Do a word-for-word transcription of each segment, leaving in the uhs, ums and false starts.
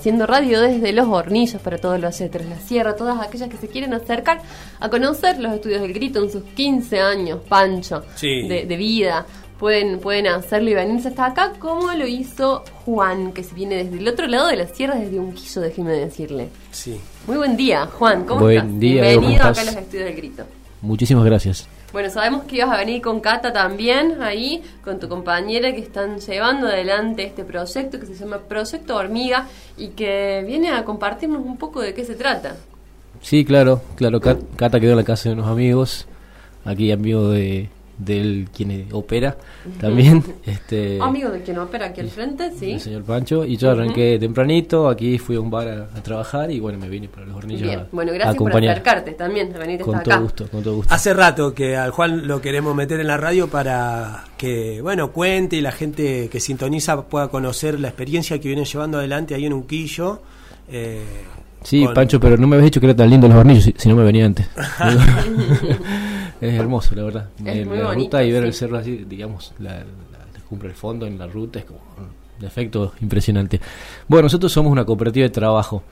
haciendo radio desde Los Hornillos para todos los etros, la sierra, todas aquellas que se quieren acercar a conocer los estudios del Grito en sus quince años, Pancho, sí. de, de vida. Pueden, pueden hacerlo y venirse hasta acá, como lo hizo Juan, que se viene desde el otro lado de la sierra, desde Unquillo, déjeme decirle. Sí. Muy buen día, Juan, ¿cómo buen estás? Día, Bienvenido ¿cómo acá a estás? los estudios del Grito. Muchísimas gracias. Bueno, sabemos que ibas a venir con Cata también, ahí, con tu compañera, que están llevando adelante este proyecto que se llama Proyecto Hormiga y que viene a compartirnos un poco de qué se trata. Sí, claro, claro. Cata quedó en la casa de unos amigos, aquí amigo de del quien opera también. este Amigo de quien opera aquí al frente, sí. El señor Pancho. Y yo arranqué uh-huh. tempranito, aquí fui a un bar a, a trabajar y bueno, me vine para Los Hornillos. Bien, a, bueno, gracias a por acompañar. acercarte también, a venirte con hasta todo acá. gusto, con todo gusto. Hace rato que al Juan lo queremos meter en la radio para que, bueno, cuente y la gente que sintoniza pueda conocer la experiencia que vienen llevando adelante ahí en Unquillo. Eh, sí, con... Pancho, pero no me habías dicho que era tan lindo Los Hornillos si, si no me venía antes. Es hermoso, la verdad. Es muy la bonito, ruta y ver sí. el cerro así, digamos, la, la, la cumbre del fondo en la ruta es como un efecto impresionante. Bueno, nosotros somos una cooperativa de trabajo.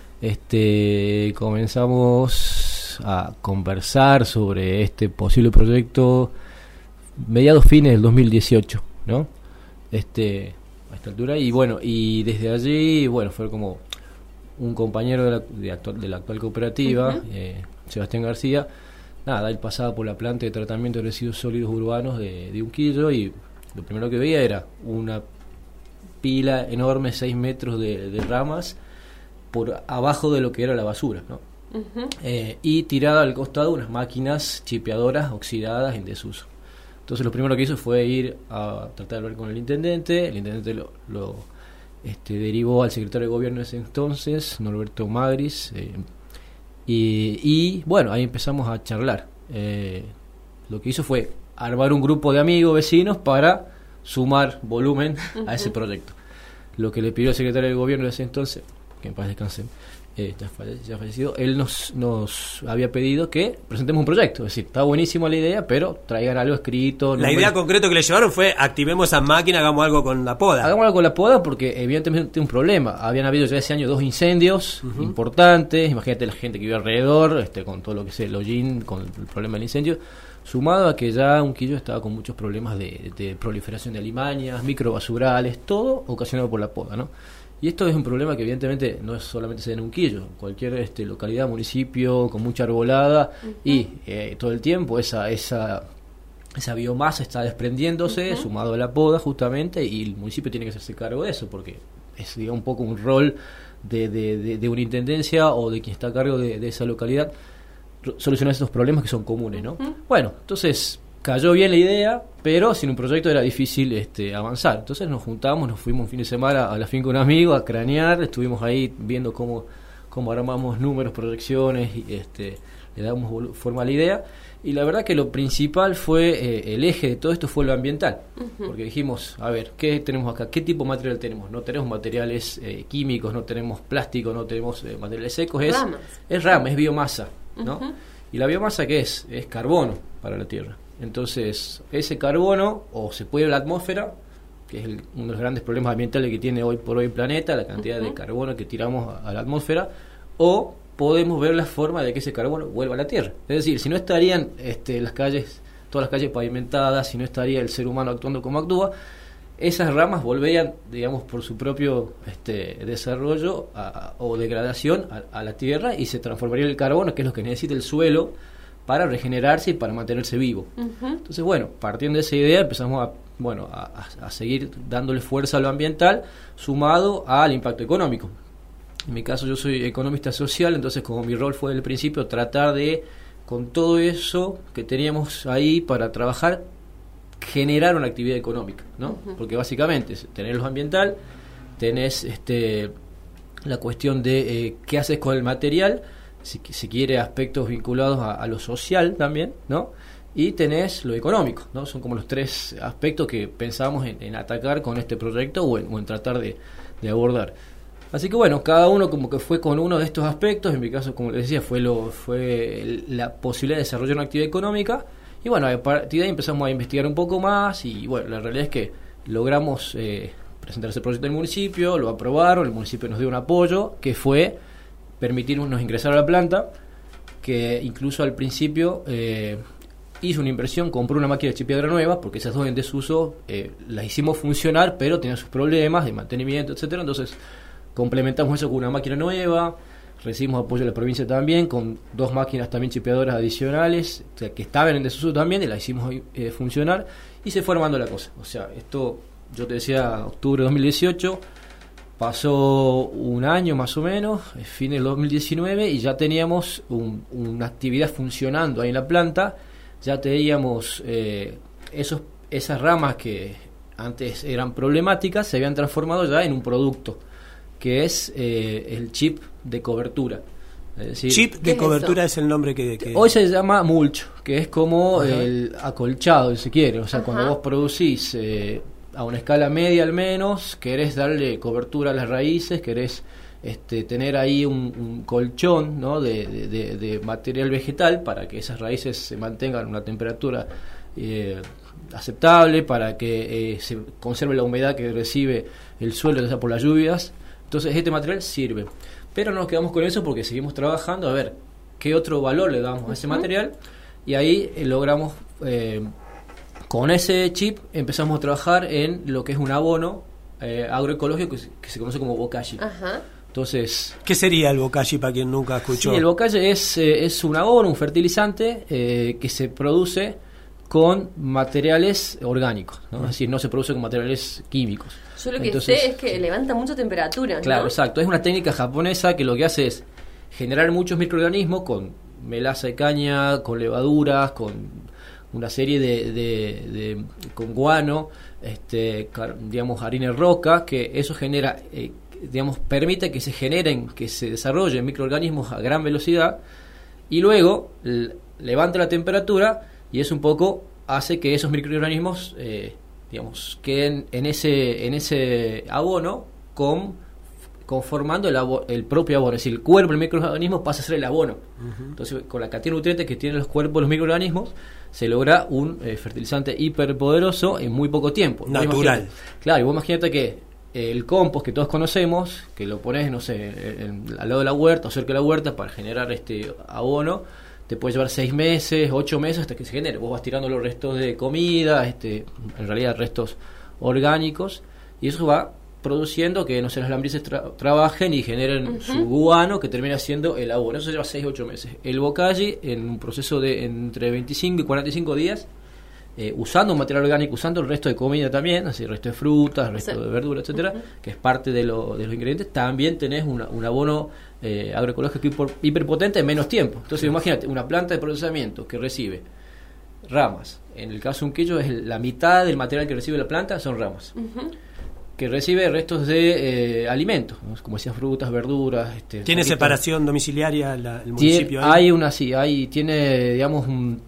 Este, comenzamos a conversar sobre este posible proyecto mediados fines del dos mil dieciocho, ¿no? Este, a esta altura y bueno, y desde allí, bueno, fue como un compañero de la, de actual, de la actual cooperativa, uh-huh. eh, Sebastián García. Nada, él pasaba por la planta de tratamiento de residuos sólidos urbanos de, de Unquillo y lo primero que veía era una pila enorme, seis metros de, de ramas por abajo de lo que era la basura, ¿no? Uh-huh. Eh, y tirada al costado unas máquinas chipeadoras oxidadas en desuso. Entonces lo primero que hizo fue ir a tratar de hablar con el intendente. El intendente lo, lo este, derivó al secretario de gobierno de ese entonces, Norberto Magris, eh, Y, y bueno, ahí empezamos a charlar. Eh, lo que hizo fue armar un grupo de amigos, vecinos, para sumar volumen uh-huh. a ese proyecto. Lo que le pidió el secretario de gobierno de ese entonces, que en paz descanse, eh, ya, falle- ya fallecido, él nos, nos había pedido que presentemos un proyecto. Es decir, está buenísima la idea, pero traigan algo escrito. La idea concreta que le llevaron fue: activemos esa máquina, hagamos algo con la poda. Hagamos algo con la poda porque evidentemente tiene un problema. Habían habido ya ese año dos incendios uh-huh. importantes. Imagínate la gente que vive alrededor, este, con todo lo que es el hollín, con el problema del incendio, sumado a que ya Unquillo estaba con muchos problemas de, de proliferación de alimañas, microbasurales, todo ocasionado por la poda, ¿no? Y esto es un problema que evidentemente no es solamente se da en Unquillo, cualquier este, localidad, municipio con mucha arbolada uh-huh. y eh, todo el tiempo esa esa esa biomasa está desprendiéndose, uh-huh. sumado a la poda justamente, y el municipio tiene que hacerse cargo de eso porque es, digamos, un poco un rol de, de, de, de una intendencia o de quien está a cargo de, de esa localidad solucionar estos problemas que son comunes, ¿no? Uh-huh. Bueno, entonces cayó bien la idea, pero sin un proyecto era difícil este, avanzar. Entonces nos juntamos, nos fuimos un fin de semana a la finca de un amigo a cranear, estuvimos ahí viendo cómo, cómo armamos números, proyecciones, y este, le damos vol- forma a la idea. Y la verdad que lo principal fue, eh, el eje de todo esto fue lo ambiental, uh-huh. porque dijimos, a ver, ¿qué tenemos acá? ¿Qué tipo de material tenemos? No tenemos materiales eh, químicos, no tenemos plástico, no tenemos eh, materiales secos, es, es rama, es biomasa, ¿no? Uh-huh. ¿Y la biomasa qué es? Es carbono para la Tierra. Entonces, ese carbono o se puede ir a la atmósfera, que es el, uno de los grandes problemas ambientales que tiene hoy por hoy el planeta, la cantidad uh-huh. de carbono que tiramos a, a la atmósfera, o podemos ver la forma de que ese carbono vuelva a la Tierra. Es decir, si no estarían este, las calles, todas las calles pavimentadas, si no estaría el ser humano actuando como actúa, esas ramas volverían, digamos, por su propio este, desarrollo a, a, o degradación a, a la Tierra y se transformaría en el carbono, que es lo que necesita el suelo para regenerarse y para mantenerse vivo. Uh-huh. Entonces, bueno, partiendo de esa idea empezamos a, bueno, a, a seguir dándole fuerza a lo ambiental, sumado al impacto económico. En mi caso yo soy economista social, entonces como mi rol fue desde el principio tratar de, con todo eso que teníamos ahí para trabajar, generar una actividad económica, ¿no? Uh-huh. Porque básicamente tenés lo ambiental, tenés este, la cuestión de eh, qué haces con el material, si se quiere aspectos vinculados a, a lo social también, ¿no? Y tenés lo económico, ¿no? Son como los tres aspectos que pensamos en, en atacar con este proyecto o en, o en tratar de, de abordar. Así que bueno, cada uno como que fue con uno de estos aspectos. En mi caso, como les decía, fue lo fue el, la posibilidad de desarrollar una actividad económica. Y bueno, a partir de ahí empezamos a investigar un poco más y bueno, la realidad es que logramos eh, presentar ese proyecto del municipio, lo aprobaron, el municipio nos dio un apoyo, que fue permitirnos ingresar a la planta, que incluso al principio eh, hizo una inversión, compró una máquina de chipiedra nueva, porque esas dos en desuso eh, las hicimos funcionar, pero tenían sus problemas de mantenimiento, etcétera. Entonces complementamos eso con una máquina nueva, recibimos apoyo de la provincia también, con dos máquinas también chipeadoras adicionales, o sea, que estaban en desuso también, y las hicimos eh, funcionar, y se fue armando la cosa. O sea, esto, yo te decía, octubre de dos mil dieciocho, pasó un año más o menos, fin del dos mil diecinueve, y ya teníamos un, una actividad funcionando ahí en la planta. Ya teníamos eh, esos, esas ramas que antes eran problemáticas, se habían transformado ya en un producto, que es eh, el chip de cobertura. Es decir, chip de cobertura es, es el nombre que, que... Hoy se llama mulch, que es como Ajá. el acolchado, si se quiere. O sea, Ajá. cuando vos producís eh, a una escala media al menos, querés darle cobertura a las raíces, querés este, tener ahí un, un colchón, ¿no? de, de, de, de material vegetal para que esas raíces se mantengan a una temperatura eh, aceptable, para que eh, se conserve la humedad que recibe el suelo, ya sea por las lluvias. Entonces este material sirve, pero no nos quedamos con eso porque seguimos trabajando a ver qué otro valor le damos uh-huh. a ese material, y ahí eh, logramos eh, con ese chip empezamos a trabajar en lo que es un abono eh, agroecológico que se, que se conoce como bokashi. Uh-huh. Entonces, ¿qué sería el bokashi para quien nunca escuchó? Sí, el bokashi es, eh, es un abono, un fertilizante eh, que se produce con materiales orgánicos, ¿no? Uh-huh. Es decir, no se produce con materiales químicos. Yo lo que Entonces, sé es que levanta mucha temperatura, claro, ¿no? exacto. Es una técnica japonesa que lo que hace es generar muchos microorganismos con melaza de caña, con levaduras, con una serie de, de, de con guano, este, digamos, harina de roca, que eso genera, eh, digamos, permite que se generen, que se desarrollen microorganismos a gran velocidad, y luego l- levanta la temperatura, y eso un poco hace que esos microorganismos eh, digamos, queden en ese en ese abono con conformando el, abo, el propio abono, es decir, el cuerpo del microorganismo pasa a ser el abono. Uh-huh. Entonces, con la cantidad de nutrientes que tienen los cuerpos de los microorganismos, se logra un eh, fertilizante hiperpoderoso en muy poco tiempo. Natural. Claro, y vos imagínate que eh, el compost que todos conocemos, que lo pones, no sé, en, en, al lado de la huerta o cerca de la huerta para generar este abono, te puede llevar seis meses, ocho meses hasta que se genere. Vos vas tirando los restos de comida, este, en realidad restos orgánicos, y eso va produciendo que, no sé, las lombrices tra- trabajen y generen uh-huh. su guano, que termina siendo el abono. Eso lleva seis ocho meses. El bokashi, en un proceso de entre veinticinco y cuarenta y cinco días, eh, usando un material orgánico, usando el resto de comida también, así el resto de frutas, el resto sí. de verduras, etcétera, uh-huh. que es parte de, lo, de los ingredientes, también tenés una, un abono eh, agroecológico hiper, hiperpotente en menos tiempo. Entonces, uh-huh. imagínate, una planta de procesamiento que recibe ramas. En el caso de un quillo, es la mitad del material que recibe la planta son ramas. Uh-huh. Que recibe restos de eh, alimentos, ¿no? Como decías, frutas, verduras. Este, ¿Tiene poquito. separación domiciliaria la, el municipio? Tiene, hay una, sí, hay, tiene, digamos, un,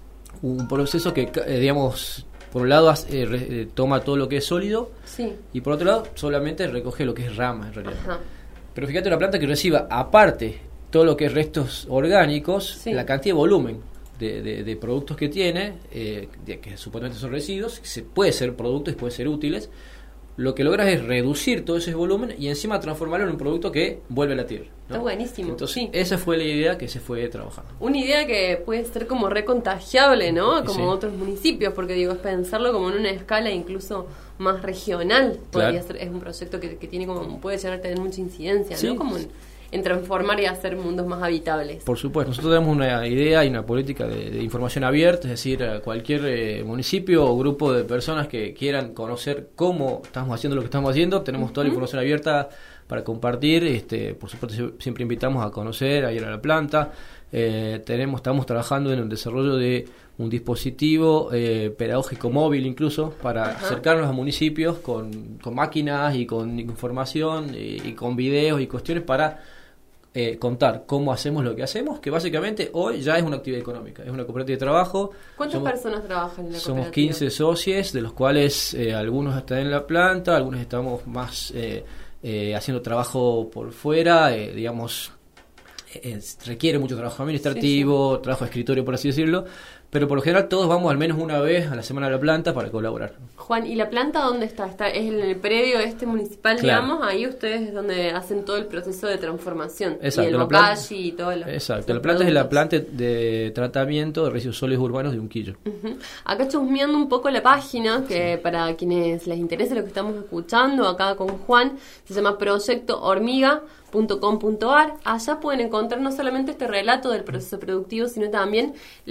un proceso que, eh, digamos, por un lado eh, re, eh, toma todo lo que es sólido, sí. y por otro lado solamente recoge lo que es rama, en realidad. Ajá. Pero fíjate, una planta que reciba, aparte, todo lo que es restos orgánicos, sí. la cantidad de volumen de, de, de productos que tiene, eh, de, que supuestamente son residuos, que se, puede ser productos y pueden ser útiles, lo que logras es reducir todo ese volumen y encima transformarlo en un producto que vuelve a la tierra, ¿no? Está buenísimo. Entonces, sí. esa fue la idea que se fue trabajando. Una idea que puede ser como recontagiable, ¿no? Como sí. otros municipios, porque digo, es pensarlo como en una escala incluso más regional. Podría claro. ser, es un proyecto que, que tiene como, puede llegar a tener mucha incidencia, sí. ¿no? Como en, en transformar y hacer mundos más habitables. Por supuesto, nosotros tenemos una idea y una política de, de información abierta, es decir, a cualquier eh, municipio o grupo de personas que quieran conocer cómo estamos haciendo lo que estamos haciendo, tenemos uh-huh. toda la información abierta para compartir. Este, por supuesto, siempre invitamos a conocer, a ir a la planta. Eh, tenemos, estamos trabajando en el desarrollo de un dispositivo eh, pedagógico móvil incluso para uh-huh. acercarnos a municipios con, con máquinas y con información y, y con videos y cuestiones para Eh, contar cómo hacemos lo que hacemos, que básicamente hoy ya es una actividad económica, es una cooperativa de trabajo. ¿Cuántas somos, personas trabajan en la cooperativa? Somos quince socios, de los cuales eh, algunos están en la planta, algunos estamos más eh, eh, haciendo trabajo por fuera, eh, digamos, eh, requiere mucho trabajo administrativo, sí, sí. trabajo de escritorio, por así decirlo, pero por lo general todos vamos al menos una vez a la semana a la planta para colaborar. Juan, ¿y la planta dónde está? ¿Está es en el predio este municipal, claro. digamos? Ahí ustedes es donde hacen todo el proceso de transformación. Exacto, y el la bocashi planta, y todo lo, exacto, la planta es la planta de tratamiento de residuos sólidos urbanos de Unquillo. Uh-huh. Acá chusmeando un poco la página, que sí. Para quienes les interese lo que estamos escuchando acá con Juan, se llama proyecto hormiga punto com punto a r. Allá pueden encontrar no solamente este relato del proceso productivo, sino también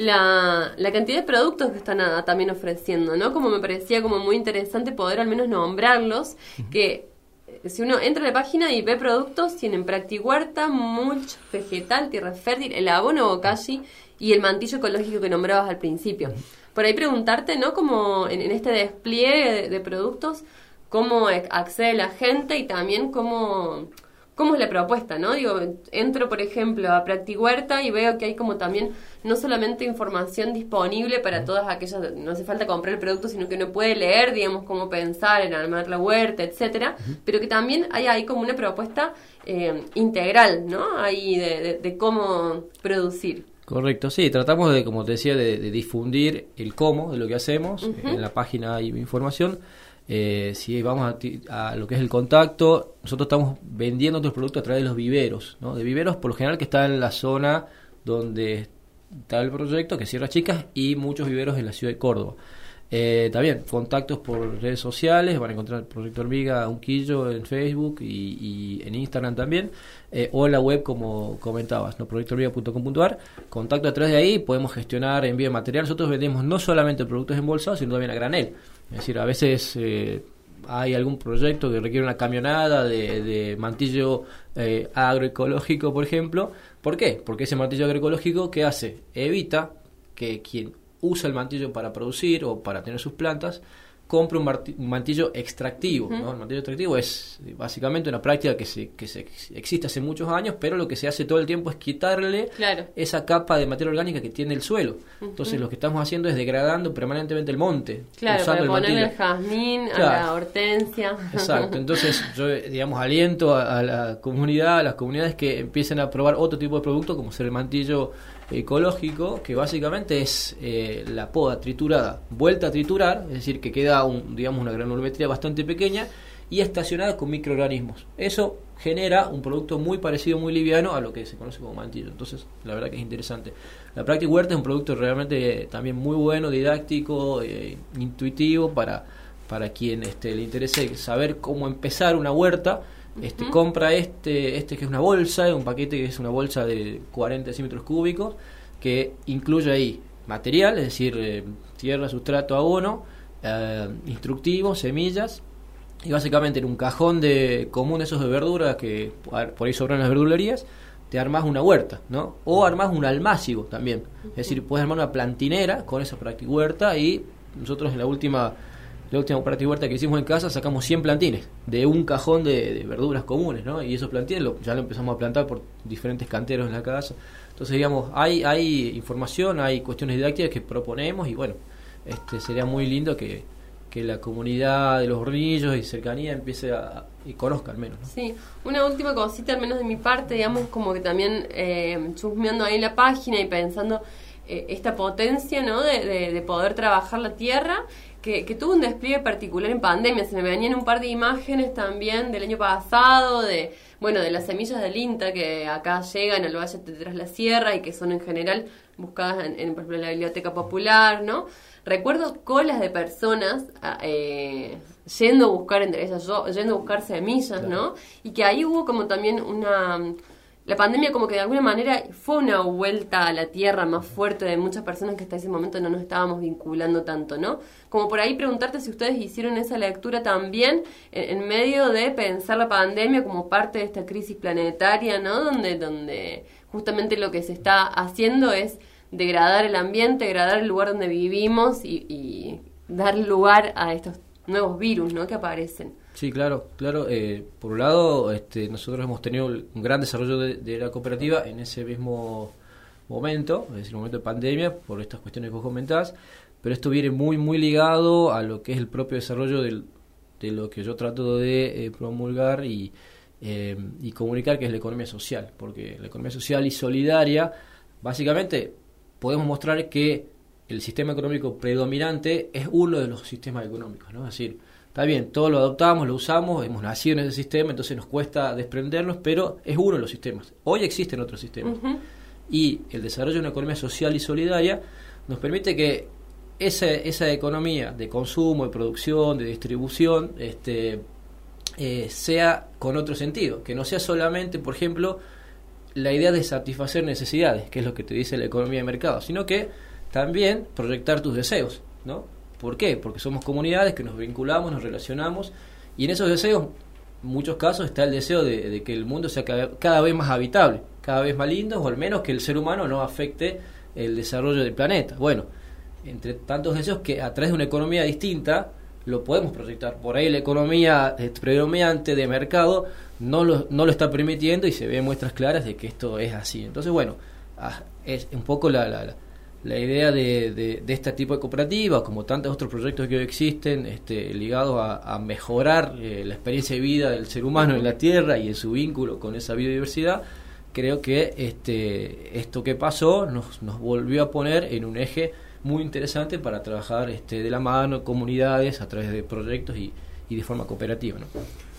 la, la cantidad de productos que están a, también ofreciendo, ¿no? Como me parecía como muy interesante poder al menos nombrarlos, uh-huh. que si uno entra a la página y ve productos, tienen Practihuerta, mulch vegetal, tierra fértil, el abono bokashi y el mantillo ecológico que nombrabas al principio. Por ahí preguntarte, ¿no? Como en, en este despliegue de, de productos, cómo accede la gente y también cómo... ¿Cómo es la propuesta, no? Digo, entro, por ejemplo, a Practihuerta y veo que hay como también no solamente información disponible para todas aquellas, no hace falta comprar el producto, sino que uno puede leer, digamos, cómo pensar en armar la huerta, etcétera, uh-huh. pero que también hay ahí como una propuesta eh, integral, ¿no? Ahí de, de, de cómo producir. Correcto, sí, tratamos de, como te decía, de, de difundir el cómo de lo que hacemos. Uh-huh. En la página hay información. Eh, si vamos a, ti, a lo que es el contacto, nosotros estamos vendiendo nuestros productos a través de los viveros, ¿no? De viveros por lo general que están en la zona donde está el proyecto, que es Sierra Chicas, y muchos viveros en la ciudad de Córdoba. Eh, también contactos por redes sociales, van a encontrar el Proyecto Hormiga Unquillo en Facebook y, y en Instagram también, eh, o en la web como comentabas, ¿no? proyecto hormiga punto com punto a r. Contacto a través de ahí, podemos gestionar envío de material. Nosotros vendemos no solamente productos embolsados, sino también a granel. Es decir, a veces eh, hay algún proyecto que requiere una camionada de, de mantillo eh, agroecológico, por ejemplo. ¿Por qué? Porque ese mantillo agroecológico, ¿qué hace? Evita que quien usa el mantillo para producir o para tener sus plantas compre un, marti- un mantillo extractivo, uh-huh. ¿no? El mantillo extractivo es básicamente una práctica que se que se existe hace muchos años, pero lo que se hace todo el tiempo es quitarle claro. esa capa de materia orgánica que tiene el suelo. Uh-huh. Entonces lo que estamos haciendo es degradando permanentemente el monte. Claro, usando para el ponerle mantillo. el jazmín, claro. a la hortensia. Exacto, entonces yo, digamos, aliento a, a la comunidad, a las comunidades que empiecen a probar otro tipo de producto, como ser el mantillo ecológico, que básicamente es eh, la poda triturada, vuelta a triturar, es decir, que queda un, digamos, una granulometría bastante pequeña y estacionada con microorganismos. Eso genera un producto muy parecido, muy liviano a lo que se conoce como mantillo. Entonces, la verdad que es interesante. La Practihuerta es un producto realmente eh, también muy bueno, didáctico, eh, intuitivo para, para quien este, le interese saber cómo empezar una huerta. Este, uh-huh. Compra este, este que es una bolsa, un paquete que es una bolsa de cuarenta centímetros cúbicos, que incluye ahí material, es decir, eh, tierra, sustrato, abono, eh, instructivos, semillas, y básicamente en un cajón de común esos de verduras que por ahí sobran las verdulerías, te armás una huerta, ¿no? O armás un almácigo también, uh-huh. es decir, puedes armar una plantinera con esa Practihuerta, y nosotros en la última La última Practihuerta que hicimos en casa sacamos cien plantines de un cajón de, de verduras comunes, ¿no? Y esos plantines lo, ya lo empezamos a plantar por diferentes canteros en la casa. Entonces, digamos, hay hay información, hay cuestiones didácticas que proponemos y bueno, este sería muy lindo que, que la comunidad de los hornillos y cercanía empiece a y conozca al menos, ¿no? Sí, una última cosita al menos de mi parte, digamos, como que también eh, chusmeando ahí la página y pensando eh, esta potencia, ¿no? De, de, de poder trabajar la tierra. Que, que tuvo un despliegue particular en pandemia. Se me venían un par de imágenes también del año pasado, de bueno de las semillas del INTA que acá llegan al Valle de Tras la Sierra y que son en general buscadas en, en por ejemplo, la Biblioteca Popular, ¿no? Recuerdo colas de personas eh, yendo a buscar, entre ellas yo, yendo a buscar semillas, claro. ¿no? Y que ahí hubo como también una... La pandemia como que de alguna manera fue una vuelta a la tierra más fuerte de muchas personas que hasta ese momento no nos estábamos vinculando tanto, ¿no? Como por ahí preguntarte si ustedes hicieron esa lectura también en, en medio de pensar la pandemia como parte de esta crisis planetaria, ¿no? Donde, donde justamente lo que se está haciendo es degradar el ambiente, degradar el lugar donde vivimos y, y dar lugar a estos nuevos virus, ¿no? Que aparecen. Sí, claro, claro. Eh, por un lado, este, nosotros hemos tenido un gran desarrollo de, de la cooperativa en ese mismo momento, es decir, el momento de pandemia, por estas cuestiones que vos comentás, pero esto viene muy, muy ligado a lo que es el propio desarrollo del, de lo que yo trato de eh, promulgar y, eh, y comunicar, que es la economía social, porque la economía social y solidaria, básicamente, podemos mostrar que el sistema económico predominante es uno de los sistemas económicos, ¿no? Es decir, está bien, todos lo adoptamos, lo usamos, hemos nacido en ese sistema, entonces nos cuesta desprendernos, pero es uno de los sistemas. Hoy existen otros sistemas. Uh-huh. Y el desarrollo de una economía social y solidaria nos permite que esa, esa economía de consumo, de producción, de distribución, este, eh, sea con otro sentido, que no sea solamente, por ejemplo, la idea de satisfacer necesidades, que es lo que te dice la economía de mercado, sino que también proyectar tus deseos, ¿no? ¿Por qué? Porque somos comunidades que nos vinculamos, nos relacionamos, y en esos deseos, en muchos casos, está el deseo de, de que el mundo sea cada, cada vez más habitable, cada vez más lindo, o al menos que el ser humano no afecte el desarrollo del planeta. Bueno, entre tantos deseos que a través de una economía distinta lo podemos proyectar. Por ahí la economía predominante de mercado no lo, no lo está permitiendo y se ven muestras claras de que esto es así. Entonces, bueno, es un poco la, la, la idea de, de, de este tipo de cooperativas, como tantos otros proyectos que hoy existen, este, ligados a, a mejorar eh, la experiencia de vida del ser humano en la Tierra y en su vínculo con esa biodiversidad. Creo que este, esto que pasó nos, nos volvió a poner en un eje muy interesante para trabajar este, de la mano, comunidades, a través de proyectos y, y de forma cooperativa, ¿no?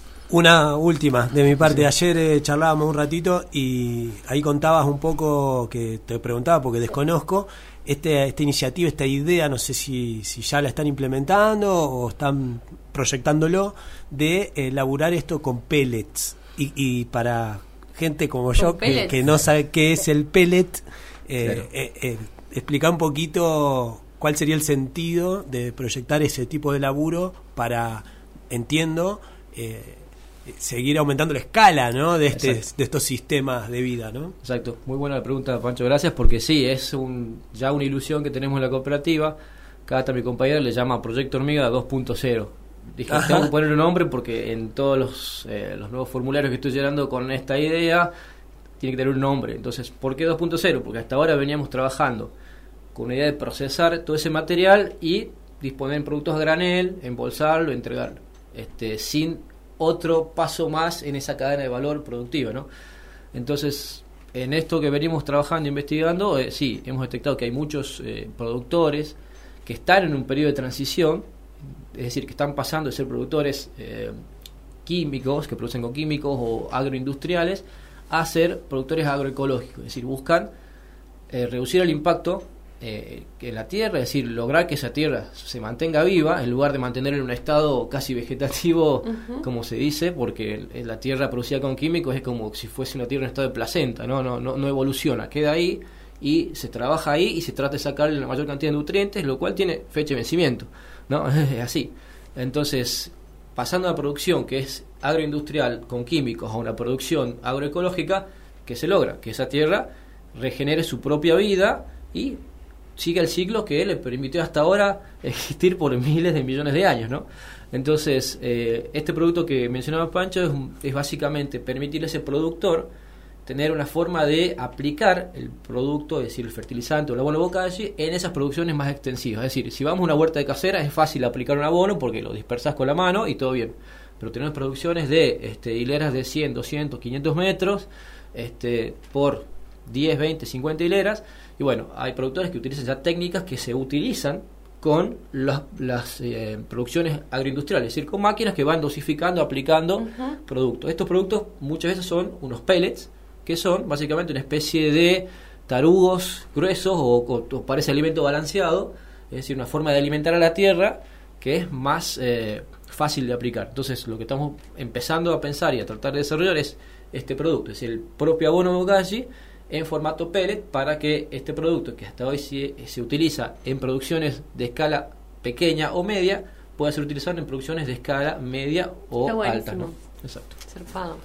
Una última de mi parte. Sí. Ayer eh, charlábamos un ratito y ahí contabas un poco, que te preguntaba porque desconozco, este, esta iniciativa, esta idea, no sé si, si ya la están implementando o están proyectándolo, de eh, elaborar esto con pellets. Y, y para gente como yo, que, que no sabe qué es el pellet, eh, claro. eh, eh, explicar un poquito cuál sería el sentido de proyectar ese tipo de laburo para, entiendo, eh, seguir aumentando la escala, ¿no? de, este, de estos sistemas de vida, ¿no? Exacto, muy buena la pregunta, Pancho, gracias, porque sí, es un, ya una ilusión que tenemos en la cooperativa. Cada mi compañera le llama Proyecto Hormiga dos punto cero. Dije, Ajá. tengo que poner un nombre porque en todos los, eh, los nuevos formularios que estoy llenando con esta idea tiene que tener un nombre. Entonces, ¿por qué dos punto cero? Porque hasta ahora veníamos trabajando con una idea de procesar todo ese material y disponer en productos a granel, embolsarlo, entregarlo, este, sin otro paso más en esa cadena de valor productiva, ¿no? Entonces, en esto que venimos trabajando e investigando, eh, sí, hemos detectado que hay muchos eh, productores que están en un periodo de transición, es decir, que están pasando de ser productores eh, químicos, que producen con químicos o agroindustriales, a ser productores agroecológicos, es decir, buscan eh, reducir el impacto eh, en la tierra, es decir, lograr que esa tierra se mantenga viva en lugar de mantenerla en un estado casi vegetativo, uh-huh. como se dice, porque la tierra producida con químicos es como si fuese una tierra en estado de placenta, no, no, no, no evoluciona, queda ahí y se trabaja ahí y se trata de sacarle la mayor cantidad de nutrientes, lo cual tiene fecha de vencimiento, ¿no? Es así. Entonces, pasando a la producción que es agroindustrial con químicos a una producción agroecológica, que se logra que esa tierra regenere su propia vida y siga el ciclo que le permitió hasta ahora existir por miles de millones de años, ¿no? Entonces, eh, este producto que mencionaba Pancho es, es básicamente permitirle a ese productor tener una forma de aplicar el producto, es decir, el fertilizante o el abono bocashi, en esas producciones más extensivas. Es decir, si vamos a una huerta de casera es fácil aplicar un abono porque lo dispersas con la mano y todo bien. Pero tenemos producciones de este, hileras de cien, doscientos, quinientos metros este, por diez, veinte, cincuenta hileras. Y bueno, hay productores que utilizan ya técnicas que se utilizan con las, las eh, producciones agroindustriales, es decir, con máquinas que van dosificando, aplicando uh-huh. productos. Estos productos muchas veces son unos pellets, que son básicamente una especie de tarugos gruesos o, o, o parece alimento balanceado, es decir, una forma de alimentar a la tierra que es más eh, fácil de aplicar. Entonces, lo que estamos empezando a pensar y a tratar de desarrollar es este producto, es decir, el propio abono bokashi en formato pellet, para que este producto, que hasta hoy se, se utiliza en producciones de escala pequeña o media, pueda ser utilizado en producciones de escala media o alta, ¿no? Exacto. Zarpado.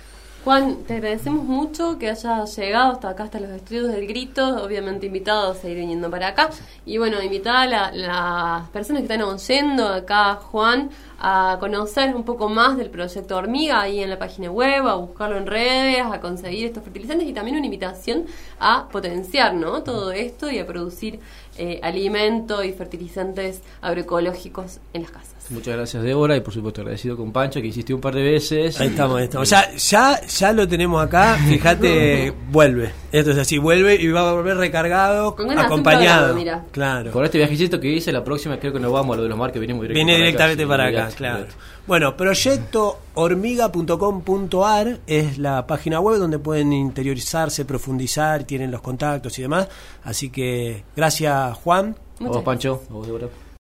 Juan, te agradecemos mucho que hayas llegado hasta acá, hasta los estudios del Grito, obviamente invitado a seguir viniendo para acá, y bueno, invitar a la, las personas que están oyendo acá, Juan, a conocer un poco más del proyecto Hormiga ahí en la página web, a buscarlo en redes, a conseguir estos fertilizantes, y también una invitación a potenciar, ¿no?, todo esto y a producir eh, alimento y fertilizantes agroecológicos en las casas. Muchas gracias, Débora, y por supuesto agradecido con Pancho, que hiciste un par de veces. Ahí estamos, ahí estamos. Ya, ya, ya lo tenemos acá, fíjate, vuelve. Esto es así, vuelve y va a volver recargado, Con ganas de acompañado. un programa, mira. Claro. Con este viajecito que hice, la próxima creo que nos vamos a lo de los mar que vinimos directamente Viene directamente para acá, sí, claro. olvidate. Bueno, proyecto hormiga punto com punto a r es la página web donde pueden interiorizarse, profundizar, tienen los contactos y demás. Así que gracias, Juan. A vos, Pancho. A vos, Débora.